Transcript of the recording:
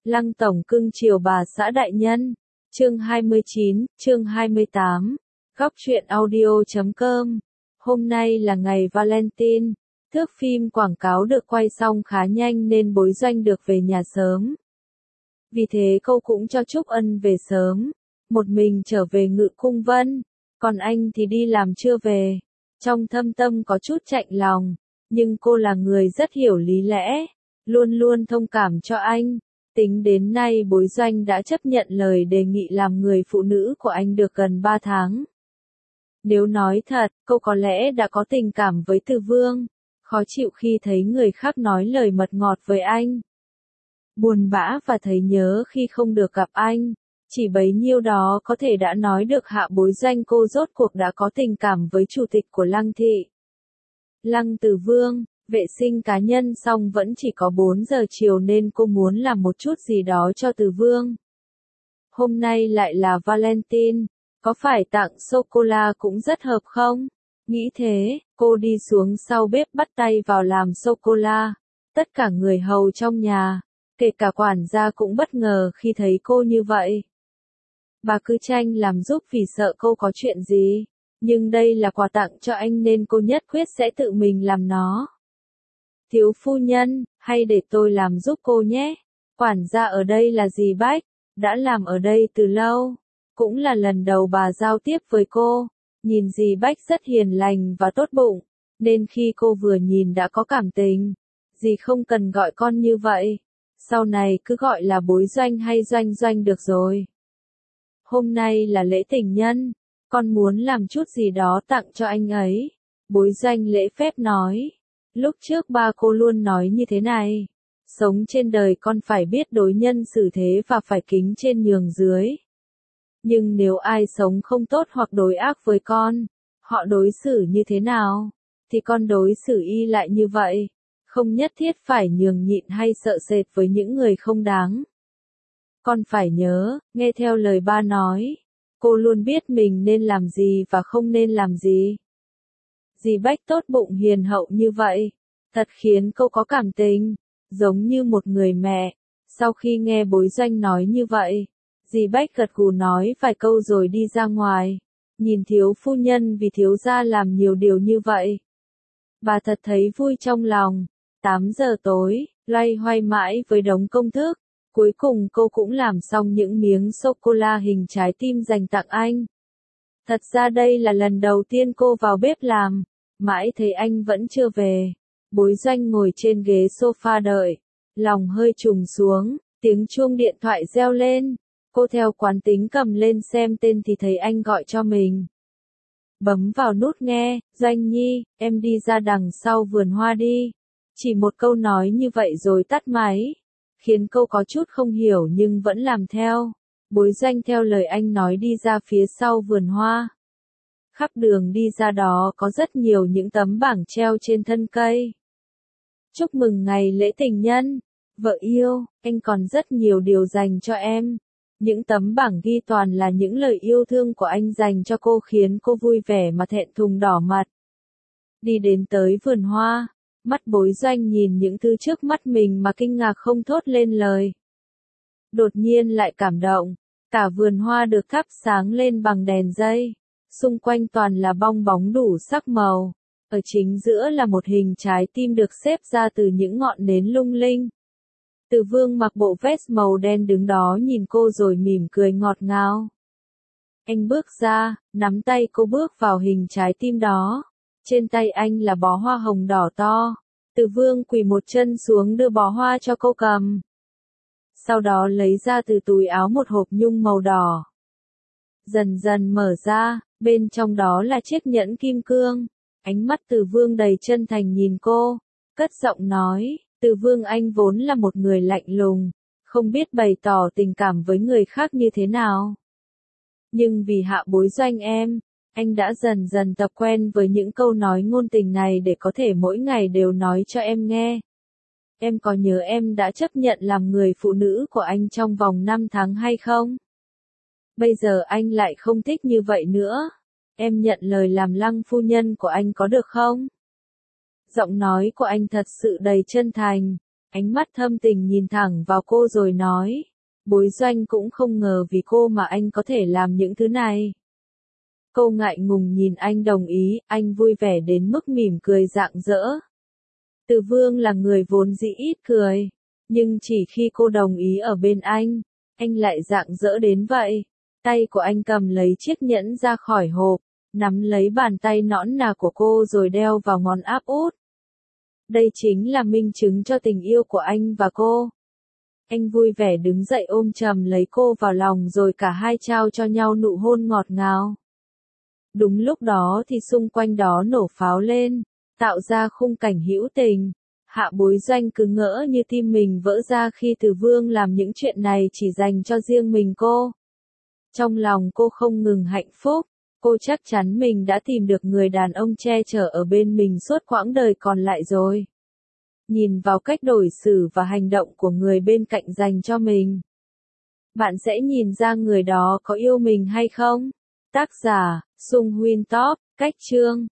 Lăng tổng cưng chiều bà xã đại nhân. Chương 29, chương 28. Góc truyện audio.com. Hôm nay là ngày Valentine. Thước phim quảng cáo được quay xong khá nhanh nên Bối Doanh được về nhà sớm. Vì thế cô cũng cho Trúc Ân về sớm. Một mình trở về Ngự Cung Vân. Còn anh thì đi làm chưa về. Trong thâm tâm có chút chạnh lòng. Nhưng cô là người rất hiểu lý lẽ. Luôn luôn thông cảm cho anh. Tính đến nay Bối Doanh đã chấp nhận lời đề nghị làm người phụ nữ của anh được gần 3 tháng. Nếu nói thật, cô có lẽ đã có tình cảm với Từ Vương. Khó chịu khi thấy người khác nói lời mật ngọt với anh. Buồn bã và thấy nhớ khi không được gặp anh. Chỉ bấy nhiêu đó có thể đã nói được Hạ Bối Doanh cô rốt cuộc đã có tình cảm với chủ tịch của Lăng thị. Lăng Từ Vương, vệ sinh cá nhân xong vẫn chỉ có 4 giờ chiều nên cô muốn làm một chút gì đó cho Từ Vương. Hôm nay lại là Valentine, có phải tặng sô-cô-la cũng rất hợp không? Nghĩ thế, cô đi xuống sau bếp bắt tay vào làm sô-cô-la. Tất cả người hầu trong nhà, kể cả quản gia cũng bất ngờ khi thấy cô như vậy. Bà cứ tranh làm giúp vì sợ cô có chuyện gì, nhưng đây là quà tặng cho anh nên cô nhất quyết sẽ tự mình làm nó. Thiếu phu nhân, hay để tôi làm giúp cô nhé. Quản gia ở đây là dì Bách, đã làm ở đây từ lâu. Cũng là lần đầu bà giao tiếp với cô. Nhìn dì Bách rất hiền lành và tốt bụng, nên khi cô vừa nhìn đã có cảm tình. Dì không cần gọi con như vậy. Sau này cứ gọi là Bối Doanh hay Doanh Doanh được rồi. Hôm nay là lễ tình nhân, con muốn làm chút gì đó tặng cho anh ấy. Bối Doanh lễ phép nói. Lúc trước ba cô luôn nói như thế này. Sống trên đời con phải biết đối nhân xử thế và phải kính trên nhường dưới. Nhưng nếu ai sống không tốt hoặc đối ác với con, họ đối xử như thế nào, thì con đối xử y lại như vậy. Không nhất thiết phải nhường nhịn hay sợ sệt với những người không đáng. Con phải nhớ, nghe theo lời ba nói. Cô luôn biết mình nên làm gì và không nên làm gì. Dì Bách tốt bụng hiền hậu như vậy, thật khiến cô có cảm tình, giống như một người mẹ. Sau khi nghe Bối Doanh nói như vậy, dì Bách gật gù nói vài câu rồi đi ra ngoài. Nhìn thiếu phu nhân vì thiếu gia làm nhiều điều như vậy, bà thật thấy vui trong lòng. 8 giờ tối, loay hoay mãi với đống công thức, cuối cùng cô cũng làm xong những miếng sô-cô-la hình trái tim dành tặng anh. Thật ra đây là lần đầu tiên cô vào bếp làm, mãi thấy anh vẫn chưa về. Bối Doanh ngồi trên ghế sofa đợi, lòng hơi trùng xuống, tiếng chuông điện thoại reo lên. Cô theo quán tính cầm lên xem tên thì thấy anh gọi cho mình. Bấm vào nút nghe, Doanh Nhi, em đi ra đằng sau vườn hoa đi. Chỉ một câu nói như vậy rồi tắt máy, khiến cô có chút không hiểu nhưng vẫn làm theo. Bối Doanh theo lời anh nói đi ra phía sau vườn hoa. Khắp đường đi ra đó có rất nhiều những tấm bảng treo trên thân cây. Chúc mừng ngày lễ tình nhân, vợ yêu, anh còn rất nhiều điều dành cho em. Những tấm bảng ghi toàn là những lời yêu thương của anh dành cho cô khiến cô vui vẻ mà thẹn thùng đỏ mặt. Đi đến tới vườn hoa, mắt Bối Doanh nhìn những thứ trước mắt mình mà kinh ngạc không thốt lên lời. Đột nhiên lại cảm động, cả vườn hoa được thắp sáng lên bằng đèn dây. Xung quanh toàn là bong bóng đủ sắc màu. Ở chính giữa là một hình trái tim được xếp ra từ những ngọn nến lung linh. Từ Vương mặc bộ vest màu đen đứng đó nhìn cô rồi mỉm cười ngọt ngào. Anh bước ra, nắm tay cô bước vào hình trái tim đó. Trên tay anh là bó hoa hồng đỏ to. Từ Vương quỳ một chân xuống đưa bó hoa cho cô cầm. Sau đó lấy ra từ túi áo một hộp nhung màu đỏ. Dần dần mở ra, bên trong đó là chiếc nhẫn kim cương. Ánh mắt Từ Vương đầy chân thành nhìn cô, cất giọng nói, Từ Vương anh vốn là một người lạnh lùng, không biết bày tỏ tình cảm với người khác như thế nào. Nhưng vì Hạ Bối Doanh em, anh đã dần dần tập quen với những câu nói ngôn tình này để có thể mỗi ngày đều nói cho em nghe. Em có nhớ em đã chấp nhận làm người phụ nữ của anh trong vòng 5 tháng hay không? Bây giờ anh lại không thích như vậy nữa. Em nhận lời làm Lăng phu nhân của anh có được không? Giọng nói của anh thật sự đầy chân thành. Ánh mắt thâm tình nhìn thẳng vào cô rồi nói. Bối Doanh cũng không ngờ vì cô mà anh có thể làm những thứ này. Cô ngại ngùng nhìn anh đồng ý, anh vui vẻ đến mức mỉm cười rạng rỡ. Từ Vương là người vốn dĩ ít cười, nhưng chỉ khi cô đồng ý ở bên anh lại rạng rỡ đến vậy. Tay của anh cầm lấy chiếc nhẫn ra khỏi hộp, nắm lấy bàn tay nõn nà của cô rồi đeo vào ngón áp út. Đây chính là minh chứng cho tình yêu của anh và cô. Anh vui vẻ đứng dậy ôm chầm lấy cô vào lòng rồi cả hai trao cho nhau nụ hôn ngọt ngào. Đúng lúc đó thì xung quanh đó nổ pháo lên, tạo ra khung cảnh hữu tình. Hạ Bối Doanh cứ ngỡ như tim mình vỡ ra khi Từ Vương làm những chuyện này chỉ dành cho riêng mình cô. Trong lòng cô không ngừng hạnh phúc, cô chắc chắn mình đã tìm được người đàn ông che chở ở bên mình suốt quãng đời còn lại rồi. Nhìn vào cách đối xử và hành động của người bên cạnh dành cho mình, bạn sẽ nhìn ra người đó có yêu mình hay không? Tác giả, Sung Huynh Top, cách chương.